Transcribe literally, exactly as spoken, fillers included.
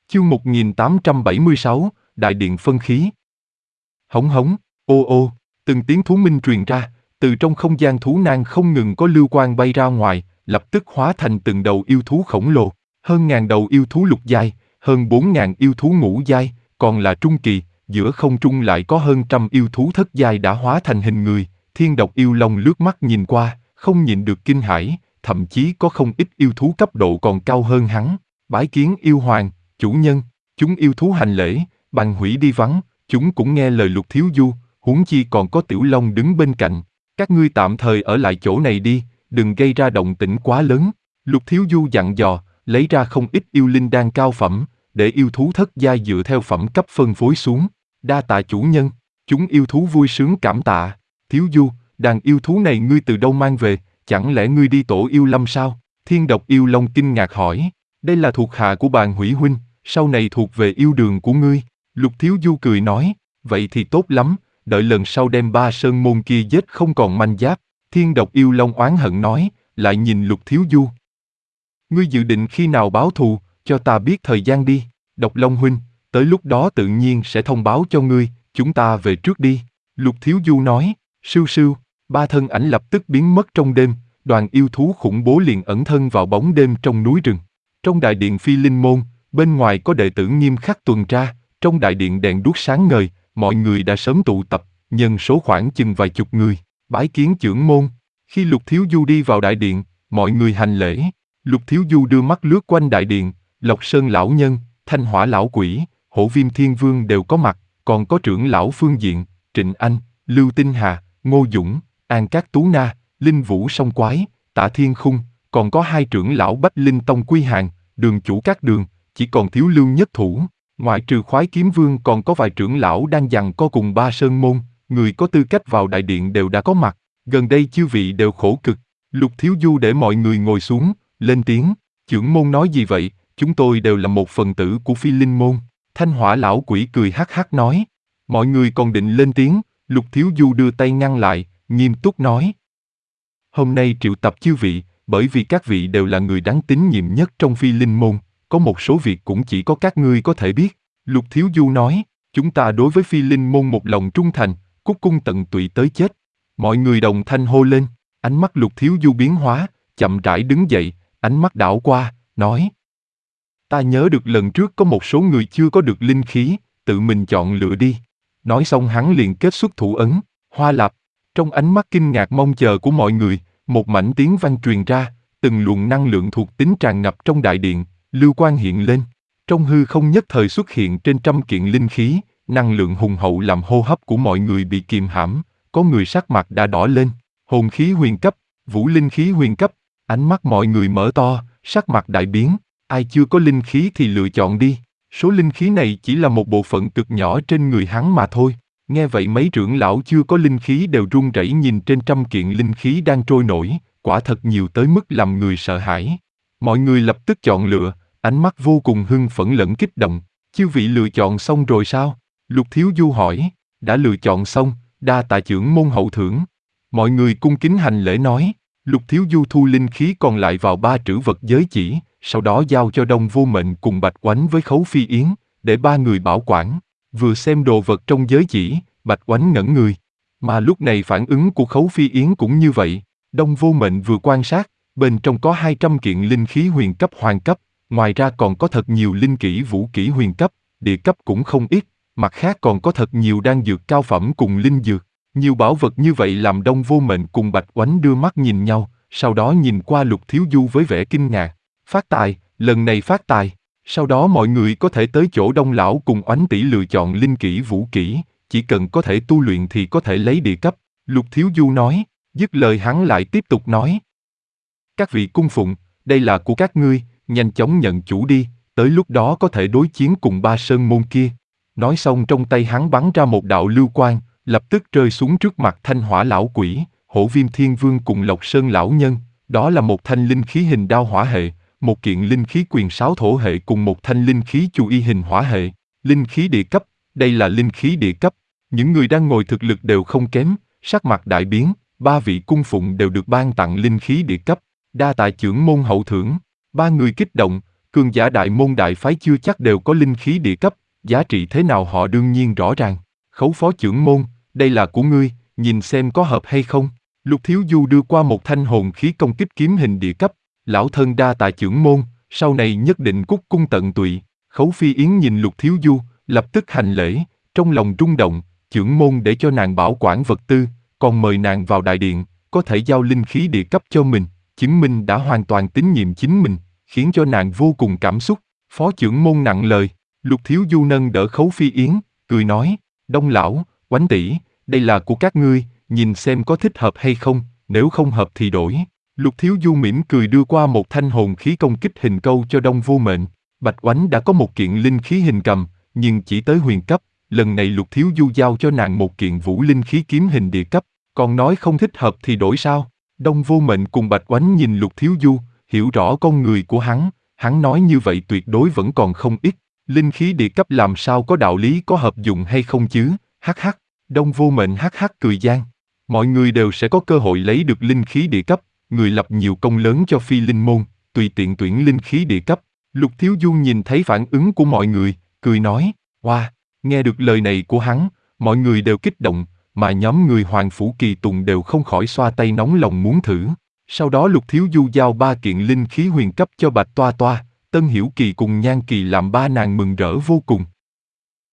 Chương một nghìn tám trăm bảy mươi sáu, Đại điện phân khí. Hống hống, ô ô, từng tiếng thú minh truyền ra, từ trong không gian thú nang không ngừng có lưu quang bay ra ngoài, lập tức hóa thành từng đầu yêu thú khổng lồ, hơn ngàn đầu yêu thú lục giai, hơn bốn ngàn yêu thú ngũ giai, còn là trung kỳ, giữa không trung lại có hơn trăm yêu thú thất giai đã hóa thành hình người. Thiên độc yêu long lướt mắt nhìn qua, không nhịn được kinh hãi, thậm chí có không ít yêu thú cấp độ còn cao hơn hắn. Bái kiến yêu hoàng, chủ nhân. Chúng yêu thú hành lễ, bằng hủy đi vắng, chúng cũng nghe lời Lục Thiếu Du, huống chi còn có Tiểu Long đứng bên cạnh. Các ngươi tạm thời ở lại chỗ này đi, đừng gây ra động tĩnh quá lớn. Lục Thiếu Du dặn dò, lấy ra không ít yêu linh đan cao phẩm, để yêu thú thất giai dựa theo phẩm cấp phân phối xuống. Đa tạ chủ nhân. Chúng yêu thú vui sướng cảm tạ. Thiếu Du, đàn yêu thú này ngươi từ đâu mang về, chẳng lẽ ngươi đi tổ yêu lâm sao? Thiên độc yêu long kinh ngạc hỏi. Đây là thuộc hạ của Bàn Hủy huynh, sau này thuộc về yêu đường của ngươi. Lục Thiếu Du cười nói, vậy thì tốt lắm, đợi lần sau đem ba sơn môn kia giết không còn manh giáp. Thiên độc yêu long oán hận nói, lại nhìn Lục Thiếu Du. Ngươi dự định khi nào báo thù, cho ta biết thời gian đi. Độc Long huynh, tới lúc đó tự nhiên sẽ thông báo cho ngươi, chúng ta về trước đi. Lục Thiếu Du nói, sưu sưu, ba thân ảnh lập tức biến mất trong đêm, đoàn yêu thú khủng bố liền ẩn thân vào bóng đêm trong núi rừng. Trong đại điện Phi Linh môn, bên ngoài có đệ tử nghiêm khắc tuần tra, trong đại điện đèn đuốc sáng ngời, mọi người đã sớm tụ tập, nhân số khoảng chừng vài chục người. Bái kiến chưởng môn. Khi Lục Thiếu Du đi vào đại điện, mọi người hành lễ. Lục Thiếu Du đưa mắt lướt quanh đại điện, Lộc Sơn lão nhân, Thanh Hỏa lão quỷ, Hổ Viêm Thiên Vương đều có mặt, còn có trưởng lão Phương Diện, Trịnh Anh, Lưu Tinh Hà, Ngô Dũng, An Cát Tú Na, Linh Vũ Song Quái, Tạ Thiên Khung, còn có hai trưởng lão Bách Linh Tông Quy Hàng, Đường chủ các đường, chỉ còn thiếu Lưu Nhất Thủ. Ngoại trừ Khoái Kiếm Vương còn có vài trưởng lão đang giằng co cùng ba sơn môn, người có tư cách vào đại điện đều đã có mặt. Gần đây chư vị đều khổ cực. Lục Thiếu Du để mọi người ngồi xuống, lên tiếng. Chưởng môn nói gì vậy, chúng tôi đều là một phần tử của Phi Linh môn. Thanh Hỏa lão quỷ cười hắc hắc nói. Mọi người còn định lên tiếng, Lục Thiếu Du đưa tay ngăn lại, nghiêm túc nói. Hôm nay triệu tập chư vị, bởi vì các vị đều là người đáng tín nhiệm nhất trong Phi Linh môn, có một số việc cũng chỉ có các ngươi có thể biết. Lục Thiếu Du nói, chúng ta đối với Phi Linh môn một lòng trung thành, cúc cung tận tụy tới chết. Mọi người đồng thanh hô lên, ánh mắt Lục Thiếu Du biến hóa, chậm rãi đứng dậy, ánh mắt đảo qua, nói. Ta nhớ được lần trước có một số người chưa có được linh khí, tự mình chọn lựa đi. Nói xong hắn liền kết xuất thủ ấn, Hoa Lạp. Trong ánh mắt kinh ngạc mong chờ của mọi người, một mảnh tiếng vang truyền ra, từng luồng năng lượng thuộc tính tràn ngập trong đại điện, lưu quang hiện lên. Trong hư không nhất thời xuất hiện trên trăm kiện linh khí, năng lượng hùng hậu làm hô hấp của mọi người bị kìm hãm, có người sắc mặt đã đỏ lên. Hồn khí huyền cấp, vũ linh khí huyền cấp, ánh mắt mọi người mở to, sắc mặt đại biến. Ai chưa có linh khí thì lựa chọn đi. Số linh khí này chỉ là một bộ phận cực nhỏ trên người hắn mà thôi. Nghe vậy mấy trưởng lão chưa có linh khí đều run rẩy nhìn trên trăm kiện linh khí đang trôi nổi, quả thật nhiều tới mức làm người sợ hãi. Mọi người lập tức chọn lựa, ánh mắt vô cùng hưng phấn lẫn kích động. Chư vị lựa chọn xong rồi sao? Lục Thiếu Du hỏi. Đã lựa chọn xong, đa tạ chưởng môn hậu thưởng. Mọi người cung kính hành lễ nói. Lục Thiếu Du thu linh khí còn lại vào ba trữ vật giới chỉ, sau đó giao cho Đông Vô Mệnh cùng Bạch Oánh với Khấu Phi Yến, để ba người bảo quản. Vừa xem đồ vật trong giới chỉ, Bạch Oánh ngẩn người. Mà lúc này phản ứng của Khấu Phi Yến cũng như vậy. Đông Vô Mệnh vừa quan sát, bên trong có hai trăm kiện linh khí huyền cấp hoàng cấp, ngoài ra còn có thật nhiều linh kỹ vũ kỹ huyền cấp, địa cấp cũng không ít, mặt khác còn có thật nhiều đan dược cao phẩm cùng linh dược. Nhiều bảo vật như vậy làm Đông Vô Mệnh cùng Bạch Oánh đưa mắt nhìn nhau, sau đó nhìn qua Lục Thiếu Du với vẻ kinh ngạc. Phát tài, lần này phát tài. Sau đó mọi người có thể tới chỗ Đông lão cùng Oánh tỷ lựa chọn linh kỹ vũ kỹ, chỉ cần có thể tu luyện thì có thể lấy địa cấp. Lục Thiếu Du nói, dứt lời hắn lại tiếp tục nói. Các vị cung phụng, đây là của các ngươi, nhanh chóng nhận chủ đi, tới lúc đó có thể đối chiến cùng ba sơn môn kia. Nói xong trong tay hắn bắn ra một đạo lưu quang, lập tức rơi xuống trước mặt Thanh Hỏa lão quỷ, Hổ Viêm Thiên Vương cùng Lộc Sơn lão nhân. Đó là một thanh linh khí hình đao hỏa hệ, một kiện linh khí quyền sáo thổ hệ cùng một thanh linh khí chu y hình hỏa hệ. Linh khí địa cấp, đây là linh khí địa cấp. Những người đang ngồi thực lực đều không kém, sắc mặt đại biến, ba vị cung phụng đều được ban tặng linh khí địa cấp. Đa tạ chưởng môn hậu thưởng. Ba người kích động, Cường giả đại môn đại phái chưa chắc đều có linh khí địa cấp, giá trị thế nào họ đương nhiên rõ ràng. Khấu phó trưởng môn, đây là của ngươi, nhìn xem có hợp hay không. Lục Thiếu Du đưa qua một thanh hồn khí công kích kiếm hình địa cấp. Lão thân đa tạ trưởng môn, sau này nhất định cúc cung tận tụy. Khấu Phi Yến nhìn Lục Thiếu Du, lập tức hành lễ, trong lòng rung động, trưởng môn để cho nàng bảo quản vật tư, còn mời nàng vào đại điện, có thể giao linh khí địa cấp cho mình, chứng minh đã hoàn toàn tín nhiệm chính mình, khiến cho nàng vô cùng cảm xúc. Phó trưởng môn nặng lời, Lục Thiếu Du nâng đỡ Khấu Phi Yến, cười nói, Đông lão, Oánh tỷ, đây là của các ngươi, nhìn xem có thích hợp hay không, nếu không hợp thì đổi. Lục Thiếu Du mỉm cười đưa qua một thanh hồn khí công kích hình câu cho Đông Vô Mệnh. Bạch Oánh đã có một kiện linh khí hình cầm, nhưng chỉ tới huyền cấp, lần này Lục Thiếu Du giao cho nàng một kiện vũ linh khí kiếm hình địa cấp, còn nói không thích hợp thì đổi sao? Đông Vô Mệnh cùng Bạch Oánh nhìn Lục Thiếu Du, hiểu rõ con người của hắn, hắn nói như vậy tuyệt đối vẫn còn không ít, linh khí địa cấp làm sao có đạo lý có hợp dụng hay không chứ, hắc hắc, Đông Vô Mệnh hắc hắc cười gian. Mọi người đều sẽ có cơ hội lấy được linh khí địa cấp, người lập nhiều công lớn cho phi linh môn, tùy tiện tuyển linh khí địa cấp. Lục Thiếu Du nhìn thấy phản ứng của mọi người, cười nói, wow, nghe được lời này của hắn, mọi người đều kích động, mà nhóm người Hoàng Phủ Kỳ Tùng đều không khỏi xoa tay nóng lòng muốn thử. Sau đó Lục Thiếu Du giao ba kiện linh khí huyền cấp cho Bạch Toa Toa, Tân Hiểu Kỳ cùng Nhan Kỳ làm ba nàng mừng rỡ vô cùng.